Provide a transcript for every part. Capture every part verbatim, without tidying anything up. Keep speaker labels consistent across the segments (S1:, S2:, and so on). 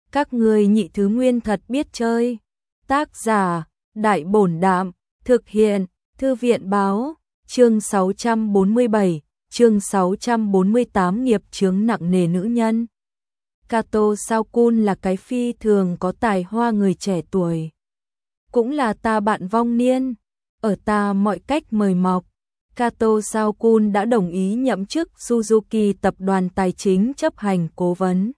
S1: Các ngươi nhị thứ nguyên thật biết chơi. Tác giả, Đại Bổn Đạm, thực hiện, Thư viện Báo, chương sáu trăm bốn mươi bảy, chương sáu trăm bốn mươi tám nghiệp chướng nặng nề nữ nhân. Kato Sao-kun là cái phi thường có tài hoa người trẻ tuổi. Cũng là ta bạn vong niên, ở ta mọi cách mời mọc. Kato Sao-kun đã đồng ý nhậm chức Suzuki tập đoàn tài chính chấp hành cố vấn.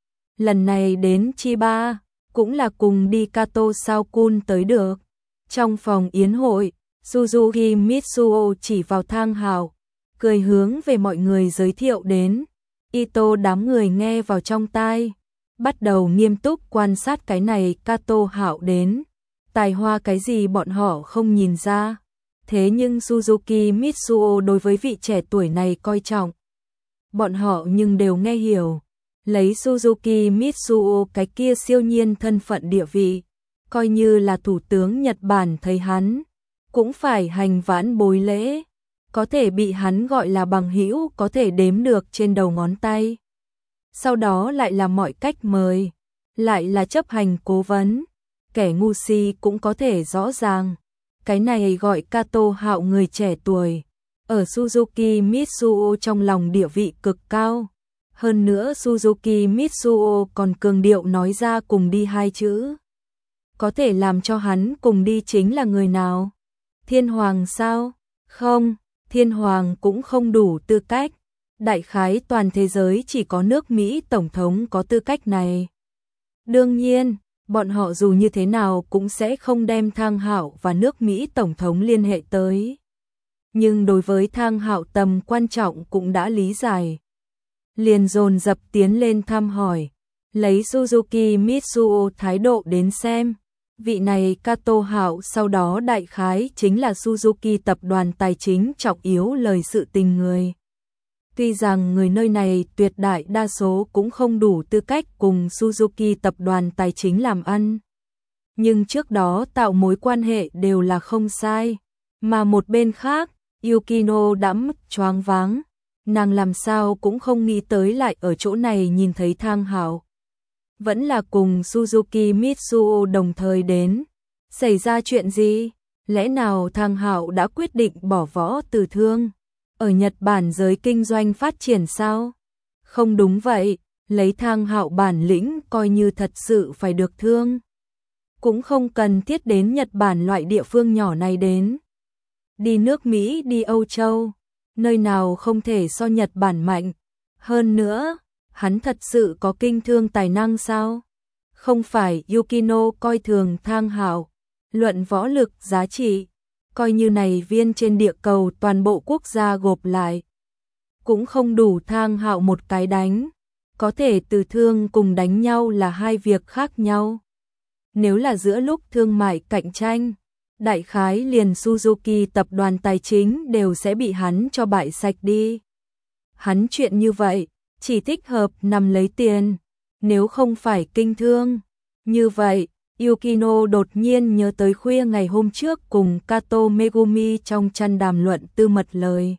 S1: Lần này đến Chiba, cũng là cùng đi Kato Sao-kun tới được. Trong phòng yến hội, Suzuki Mitsuo chỉ vào Thang Hạo, cười hướng về mọi người giới thiệu đến. Ito đám người nghe vào trong tai, bắt đầu nghiêm túc quan sát cái này Kato Hạo đến. Tài hoa cái gì bọn họ không nhìn ra. Thế nhưng Suzuki Mitsuo đối với vị trẻ tuổi này coi trọng. Bọn họ nhưng đều nghe hiểu. Lấy Suzuki Mitsuo cái kia siêu nhiên thân phận địa vị, coi như là thủ tướng Nhật Bản thấy hắn, cũng phải hành vãn bối lễ. Có thể bị hắn gọi là bằng hữu có thể đếm được trên đầu ngón tay. Sau đó lại là mọi cách mời, lại là chấp hành cố vấn. Kẻ ngu si cũng có thể rõ ràng. Cái này gọi Kato Hạo người trẻ tuổi, ở Suzuki Mitsuo trong lòng địa vị cực cao. Hơn nữa Suzuki Mitsuo còn cường điệu nói ra cùng đi hai chữ. Có thể làm cho hắn cùng đi chính là người nào? Thiên Hoàng sao? Không, Thiên Hoàng cũng không đủ tư cách. Đại khái toàn thế giới chỉ có nước Mỹ Tổng thống có tư cách này. Đương nhiên, bọn họ dù như thế nào cũng sẽ không đem Thang Hạo và nước Mỹ Tổng thống liên hệ tới. Nhưng đối với Thang Hạo tầm quan trọng cũng đã lý giải. Liền dồn dập tiến lên thăm hỏi, lấy Suzuki Mitsuo thái độ đến xem. Vị này Kato Hạo sau đó đại khái chính là Suzuki tập đoàn tài chính trọng yếu lời sự tình người. Tuy rằng người nơi này tuyệt đại đa số cũng không đủ tư cách cùng Suzuki tập đoàn tài chính làm ăn. Nhưng trước đó tạo mối quan hệ đều là không sai. Mà một bên khác, Yukino đẫm choáng váng. Nàng làm sao cũng không nghĩ tới lại ở chỗ này nhìn thấy Thang Hạo. Vẫn là cùng Suzuki Mitsuo đồng thời đến. Xảy ra chuyện gì? Lẽ nào Thang Hạo đã quyết định bỏ võ từ thương? Ở Nhật Bản giới kinh doanh phát triển sao? Không đúng vậy, lấy Thang Hạo bản lĩnh coi như thật sự phải được thương. Cũng không cần thiết đến Nhật Bản loại địa phương nhỏ này đến. Đi nước Mỹ, đi Âu Châu, nơi nào không thể so Nhật Bản mạnh. Hơn nữa, hắn thật sự có kinh thương tài năng sao? Không phải Yukino coi thường Thang Hạo, luận võ lực giá trị, coi như này viên trên địa cầu toàn bộ quốc gia gộp lại. Cũng không đủ Thang Hạo một cái đánh, có thể từ thương cùng đánh nhau là hai việc khác nhau. Nếu là giữa lúc thương mại cạnh tranh, đại khái liền Suzuki tập đoàn tài chính đều sẽ bị hắn cho bại sạch đi. Hắn chuyện như vậy, chỉ thích hợp nằm lấy tiền, nếu không phải kinh thương. Như vậy, Yukino đột nhiên nhớ tới khuya ngày hôm trước cùng Kato Megumi trong chăn đàm luận tư mật lời.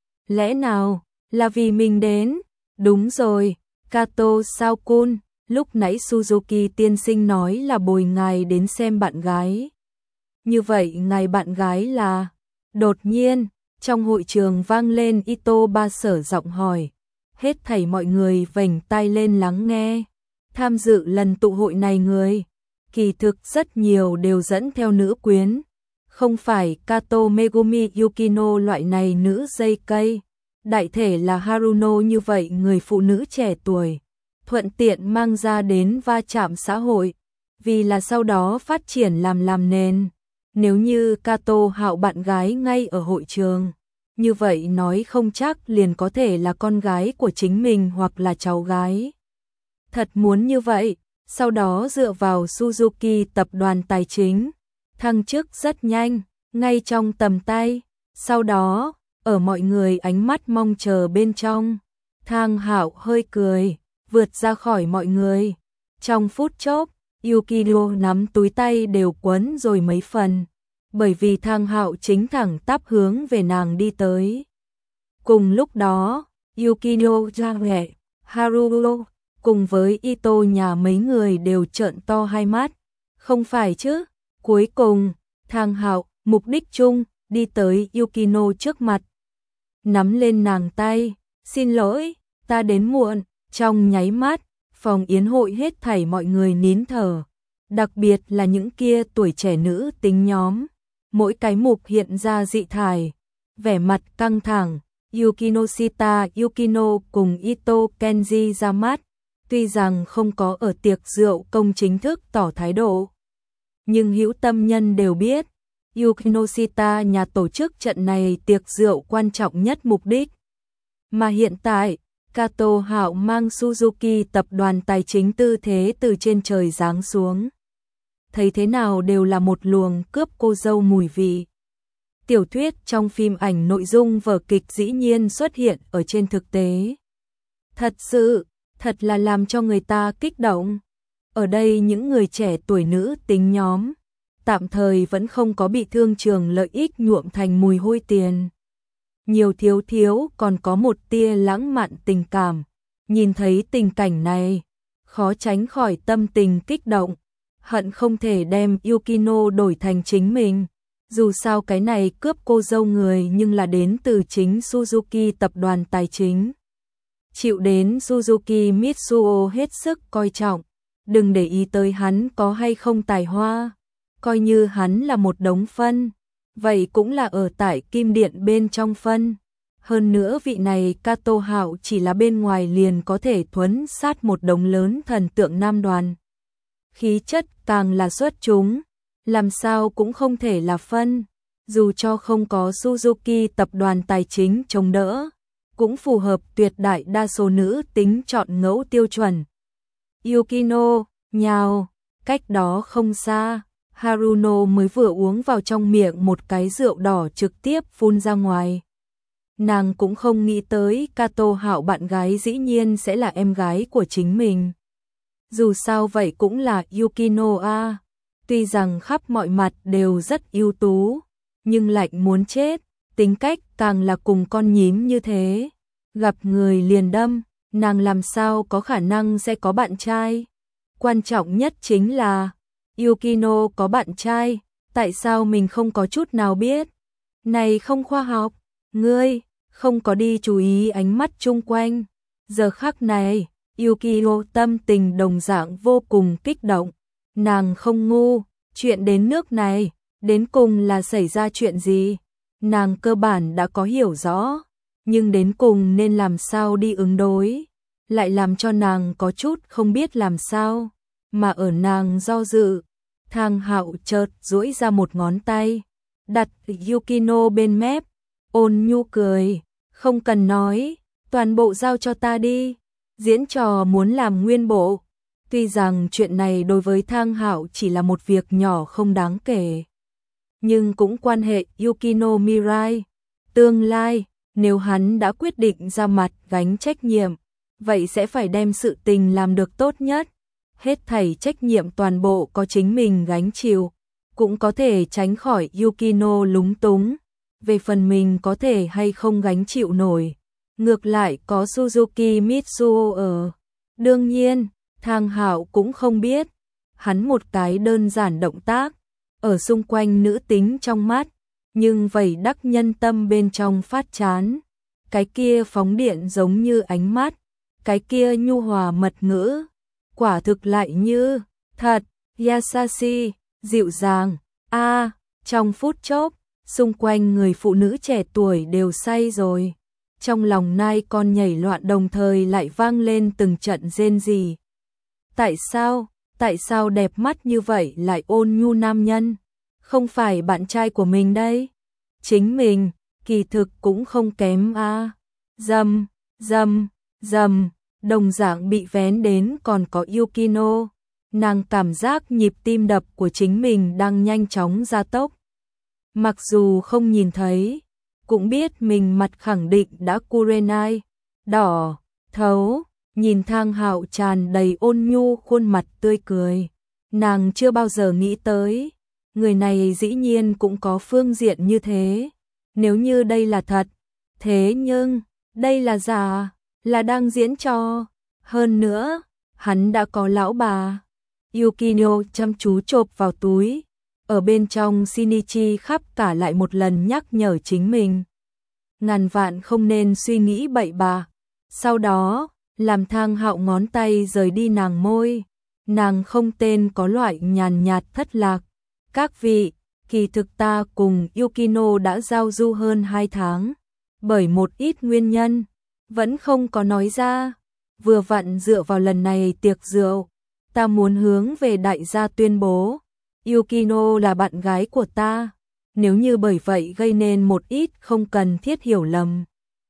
S1: Lẽ nào, là vì mình đến? Đúng rồi, Kato Sao-kun, lúc nãy Suzuki tiên sinh nói là bồi ngài đến xem bạn gái. Như vậy ngài bạn gái là... Đột nhiên, trong hội trường vang lên Ito ba sở giọng hỏi. Hết thảy mọi người vểnh tai lên lắng nghe. Tham dự lần tụ hội này người, kỳ thực rất nhiều đều dẫn theo nữ quyến. Không phải Kato Megumi Yukino loại này nữ dây cây. Đại thể là Haruno như vậy người phụ nữ trẻ tuổi. Thuận tiện mang ra đến va chạm xã hội. Vì là sau đó phát triển làm làm nền. Nếu như Kato Hạo bạn gái ngay ở hội trường, như vậy nói không chắc liền có thể là con gái của chính mình hoặc là cháu gái. Thật muốn như vậy, sau đó dựa vào Suzuki tập đoàn tài chính, thăng chức rất nhanh, ngay trong tầm tay. Sau đó, ở mọi người ánh mắt mong chờ bên trong, Thang Hạo hơi cười, vượt ra khỏi mọi người. Trong phút chốc, Yukino nắm túi tay đều quấn rồi mấy phần, bởi vì Thang Hạo chính thẳng tắp hướng về nàng đi tới. Cùng lúc đó, Yukino, Jang, Haruno cùng với Ito nhà mấy người đều trợn to hai mắt. Không phải chứ? Cuối cùng, Thang Hạo, mục đích chung, đi tới Yukino trước mặt. Nắm lên nàng tay, xin lỗi, ta đến muộn, trong nháy mắt, phòng yến hội hết thảy mọi người nín thở. Đặc biệt là những kia tuổi trẻ nữ tính nhóm. Mỗi cái mục hiện ra dị thải, vẻ mặt căng thẳng. Yukino Shita, Yukino cùng Ito Kenji ra mắt. Tuy rằng không có ở tiệc rượu công chính thức tỏ thái độ, nhưng hữu tâm nhân đều biết, Yukino Shita nhà tổ chức trận này tiệc rượu quan trọng nhất mục đích. Mà hiện tại, Kato Hạo mang Suzuki tập đoàn tài chính tư thế từ trên trời giáng xuống. Thấy thế nào đều là một luồng cướp cô dâu mùi vị. Tiểu thuyết trong phim ảnh nội dung vở kịch dĩ nhiên xuất hiện ở trên thực tế. Thật sự, thật là làm cho người ta kích động. Ở đây những người trẻ tuổi nữ tính nhóm, tạm thời vẫn không có bị thương trường lợi ích nhuộm thành mùi hôi tiền. Nhiều thiếu thiếu còn có một tia lãng mạn tình cảm. Nhìn thấy tình cảnh này, khó tránh khỏi tâm tình kích động, hận không thể đem Yukino đổi thành chính mình. Dù sao cái này cướp cô dâu người nhưng là đến từ chính Suzuki tập đoàn tài chính. Chịu đến Suzuki Mitsuo hết sức coi trọng, đừng để ý tới hắn có hay không tài hoa, coi như hắn là một đống phân, vậy cũng là ở tại kim điện bên trong phân. Hơn nữa vị này Kato Hạo chỉ là bên ngoài liền có thể thuấn sát một đống lớn thần tượng nam đoàn. Khí chất càng là xuất chúng, làm sao cũng không thể là phân, dù cho không có Suzuki tập đoàn tài chính chống đỡ, cũng phù hợp tuyệt đại đa số nữ tính chọn ngẫu tiêu chuẩn. Yukino, nhào, cách đó không xa, Haruno mới vừa uống vào trong miệng một cái rượu đỏ trực tiếp phun ra ngoài. Nàng cũng không nghĩ tới Kato Hạo bạn gái dĩ nhiên sẽ là em gái của chính mình. Dù sao vậy cũng là Yukino a. Tuy rằng khắp mọi mặt đều rất ưu tú, nhưng lạnh muốn chết, tính cách càng là cùng con nhím như thế. Gặp người liền đâm, nàng làm sao có khả năng sẽ có bạn trai. Quan trọng nhất chính là, Yukino có bạn trai, tại sao mình không có chút nào biết. Này không khoa học, ngươi, không có đi chú ý ánh mắt chung quanh. Giờ khắc này, Yukino tâm tình đồng dạng vô cùng kích động. Nàng không ngu, chuyện đến nước này, đến cùng là xảy ra chuyện gì? Nàng cơ bản đã có hiểu rõ, nhưng đến cùng nên làm sao đi ứng đối, lại làm cho nàng có chút không biết làm sao. Mà ở nàng do dự, Thang Hạo chợt duỗi ra một ngón tay, đặt Yukino bên mép, ôn nhu cười, không cần nói, toàn bộ giao cho ta đi, diễn trò muốn làm nguyên bộ. Tuy rằng chuyện này đối với Thang Hạo chỉ là một việc nhỏ không đáng kể, nhưng cũng quan hệ Yukino Mirai. Tương lai, nếu hắn đã quyết định ra mặt gánh trách nhiệm, vậy sẽ phải đem sự tình làm được tốt nhất. Hết thảy trách nhiệm toàn bộ có chính mình gánh chịu, cũng có thể tránh khỏi Yukino lúng túng. Về phần mình có thể hay không gánh chịu nổi, ngược lại có Suzuki Mitsuo ở. Đương nhiên, Thang Hạo cũng không biết, hắn một cái đơn giản động tác, ở xung quanh nữ tính trong mắt, nhưng vẩy đắc nhân tâm bên trong phát chán. Cái kia phóng điện giống như ánh mắt, cái kia nhu hòa mật ngữ, quả thực lại như, thật, Yasashi, dịu dàng, a trong phút chốc, xung quanh người phụ nữ trẻ tuổi đều say rồi. Trong lòng nai con nhảy loạn đồng thời lại vang lên từng trận rên rỉ. Tại sao, tại sao đẹp mắt như vậy lại ôn nhu nam nhân? Không phải bạn trai của mình đây. Chính mình, kỳ thực cũng không kém a. Dầm, dầm, dầm, đồng dạng bị vén đến còn có Yukino. Nàng cảm giác nhịp tim đập của chính mình đang nhanh chóng gia tốc. Mặc dù không nhìn thấy, cũng biết mình mặt khẳng định đã kurenai, đỏ, thấu, nhìn Thang Hạo tràn đầy ôn nhu khuôn mặt tươi cười. Nàng chưa bao giờ nghĩ tới, người này dĩ nhiên cũng có phương diện như thế. Nếu như đây là thật, thế nhưng, đây là giả, là đang diễn trò. Hơn nữa, hắn đã có lão bà. Yukino chăm chú chộp vào túi, ở bên trong Shinichi khắp cả lại một lần nhắc nhở chính mình. Ngàn vạn không nên suy nghĩ bậy bạ. Sau đó, làm Thang Hạo ngón tay rời đi nàng môi. Nàng không tên có loại nhàn nhạt thất lạc. Các vị, kỳ thực ta cùng Yukino đã giao du hơn hai tháng. Bởi một ít nguyên nhân, vẫn không có nói ra. Vừa vặn dựa vào lần này tiệc rượu, ta muốn hướng về đại gia tuyên bố. Yukino là bạn gái của ta. Nếu như bởi vậy gây nên một ít không cần thiết hiểu lầm,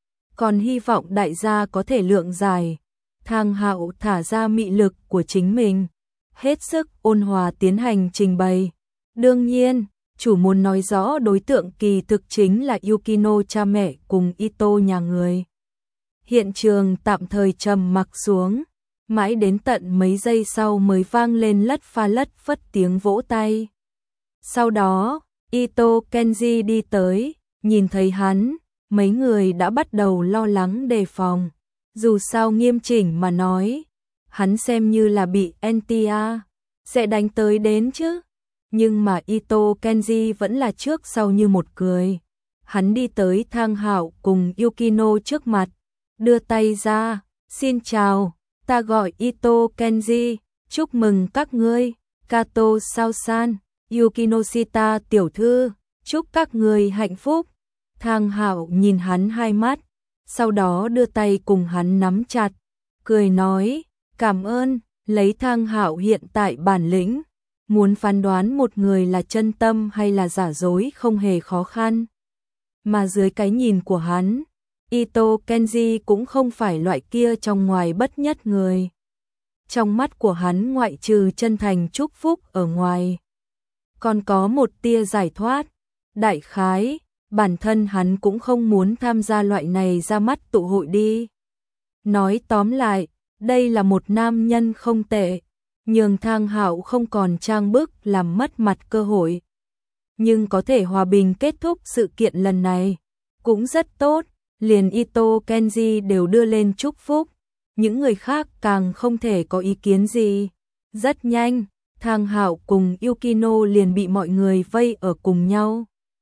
S1: còn hy vọng đại gia có thể lượng giải. Thang Hạo thả ra mị lực của chính mình, hết sức ôn hòa tiến hành trình bày. Đương nhiên, chủ muốn nói rõ đối tượng kỳ thực chính là Yukino cha mẹ cùng Ito nhà người. Hiện trường tạm thời trầm mặc xuống, mãi đến tận mấy giây sau mới vang lên lất pha lất phất tiếng vỗ tay. Sau đó, Ito Kenji đi tới, nhìn thấy hắn, mấy người đã bắt đầu lo lắng đề phòng. Dù sao nghiêm chỉnh mà nói, hắn xem như là bị en tê a sẽ đánh tới đến chứ. Nhưng mà Ito Kenji vẫn là trước sau như một cười. Hắn đi tới Thang Hạo cùng Yukino trước mặt, đưa tay ra, xin chào, ta gọi Ito Kenji, chúc mừng các ngươi, Kato Sao-san, Yukinoshita tiểu thư, chúc các ngươi hạnh phúc. Thang Hạo nhìn hắn hai mắt, sau đó đưa tay cùng hắn nắm chặt, cười nói, cảm ơn. Lấy Thang Hạo hiện tại bản lĩnh, muốn phán đoán một người là chân tâm hay là giả dối không hề khó khăn. Mà dưới cái nhìn của hắn, Ito Kenji cũng không phải loại kia trong ngoài bất nhất người. Trong mắt của hắn ngoại trừ chân thành chúc phúc ở ngoài, còn có một tia giải thoát. Đại khái, bản thân hắn cũng không muốn tham gia loại này ra mắt tụ hội đi. Nói tóm lại, đây là một nam nhân không tệ, nhường Thang Hạo không còn trang bức làm mất mặt cơ hội. Nhưng có thể hòa bình kết thúc sự kiện lần này, cũng rất tốt, liền Ito Kenji đều đưa lên chúc phúc, những người khác càng không thể có ý kiến gì. Rất nhanh, Thang Hạo cùng Yukino liền bị mọi người vây ở cùng nhau.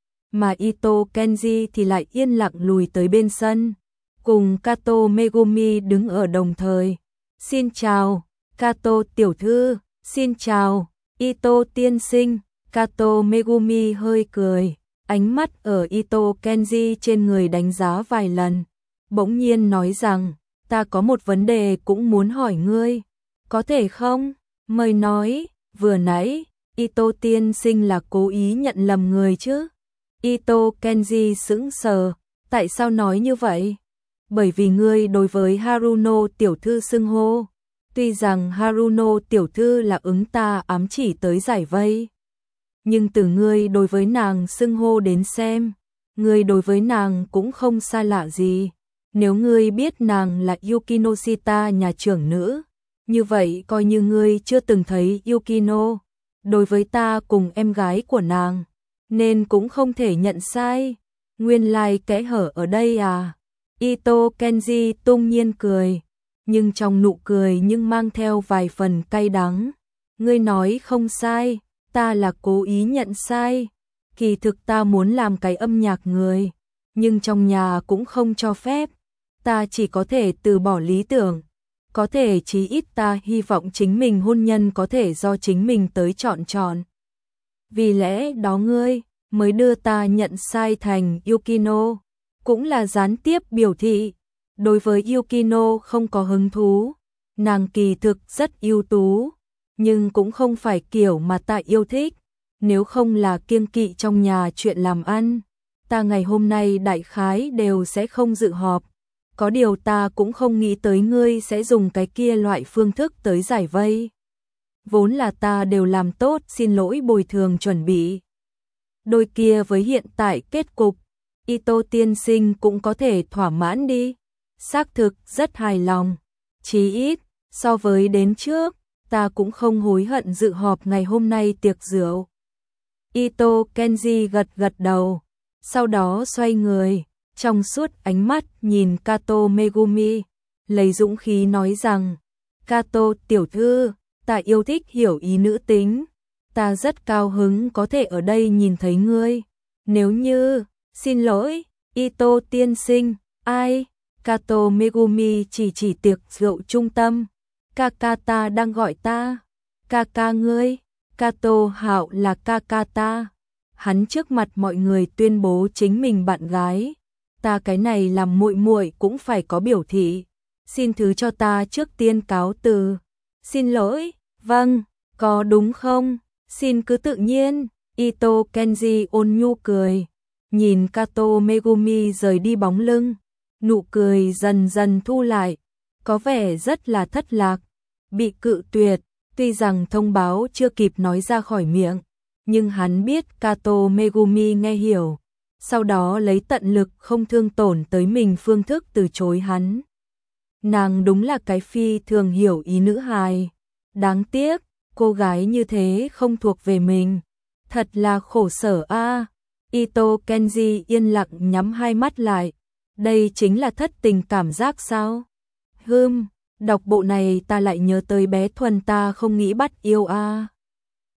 S1: Mà Ito Kenji thì lại yên lặng lùi tới bên sân, cùng Kato Megumi đứng ở đồng thời. Xin chào, Kato tiểu thư, xin chào, Ito tiên sinh. Kato Megumi hơi cười, ánh mắt ở Ito Kenji trên người đánh giá vài lần, bỗng nhiên nói rằng, ta có một vấn đề cũng muốn hỏi ngươi, có thể không? Mời nói. Vừa nãy, Ito tiên sinh là cố ý nhận lầm người chứ? Ito Kenji sững sờ, tại sao nói như vậy? Bởi vì ngươi đối với Haruno tiểu thư xưng hô, tuy rằng Haruno tiểu thư là ứng ta ám chỉ tới giải vây, nhưng từ ngươi đối với nàng xưng hô đến xem, ngươi đối với nàng cũng không xa lạ gì. Nếu ngươi biết nàng là Yukinoshita nhà trưởng nữ, như vậy coi như ngươi chưa từng thấy Yukino. Đối với ta cùng em gái của nàng, nên cũng không thể nhận sai. Nguyên lai like kẽ hở ở đây à? Ito Kenji tung nhiên cười, nhưng trong nụ cười nhưng mang theo vài phần cay đắng. Ngươi nói không sai, ta là cố ý nhận sai. Kỳ thực ta muốn làm cái âm nhạc người, nhưng trong nhà cũng không cho phép. Ta chỉ có thể từ bỏ lý tưởng. Có thể chí ít ta hy vọng chính mình hôn nhân có thể do chính mình tới chọn chọn. Vì lẽ đó ngươi mới đưa ta nhận sai thành Yukino, cũng là gián tiếp biểu thị đối với Yukino không có hứng thú. Nàng kỳ thực rất ưu tú, nhưng cũng không phải kiểu mà ta yêu thích. Nếu không là kiêng kỵ trong nhà chuyện làm ăn, ta ngày hôm nay đại khái đều sẽ không dự họp. Có điều ta cũng không nghĩ tới ngươi sẽ dùng cái kia loại phương thức tới giải vây. Vốn là ta đều làm tốt xin lỗi bồi thường chuẩn bị. Đôi kia với hiện tại kết cục, Ito tiên sinh cũng có thể thỏa mãn đi. Xác thực rất hài lòng. Chí ít, so với đến trước, ta cũng không hối hận dự họp ngày hôm nay tiệc rượu. Ito Kenji gật gật đầu, sau đó xoay người, trong suốt ánh mắt nhìn Kato Megumi, lấy dũng khí nói rằng, Kato tiểu thư, ta yêu thích hiểu ý nữ tính. Ta rất cao hứng có thể ở đây nhìn thấy ngươi. Nếu như, xin lỗi, Ito tiên sinh, ai? Kato Megumi chỉ chỉ tiệc rượu trung tâm. Kakata đang gọi ta. Kaka ngươi, Kato Hạo là Kakata. Hắn trước mặt mọi người tuyên bố chính mình bạn gái. Ta cái này làm muội muội cũng phải có biểu thị. Xin thứ cho ta trước tiên cáo từ. Xin lỗi, vâng, có đúng không? Xin cứ tự nhiên. Ito Kenji ôn nhu cười. Nhìn Kato Megumi rời đi bóng lưng. Nụ cười dần dần thu lại. Có vẻ rất là thất lạc. Bị cự tuyệt. Tuy rằng thông báo chưa kịp nói ra khỏi miệng. Nhưng hắn biết Kato Megumi nghe hiểu. Sau đó lấy tận lực không thương tổn tới mình phương thức từ chối hắn. Nàng đúng là cái phi thường hiểu ý nữ hài. Đáng tiếc, cô gái như thế không thuộc về mình. Thật là khổ sở a. À. Ito Kenji yên lặng nhắm hai mắt lại. Đây chính là thất tình cảm giác sao? Hừm, đọc bộ này ta lại nhớ tới bé Thuần ta không nghĩ bắt yêu a. À.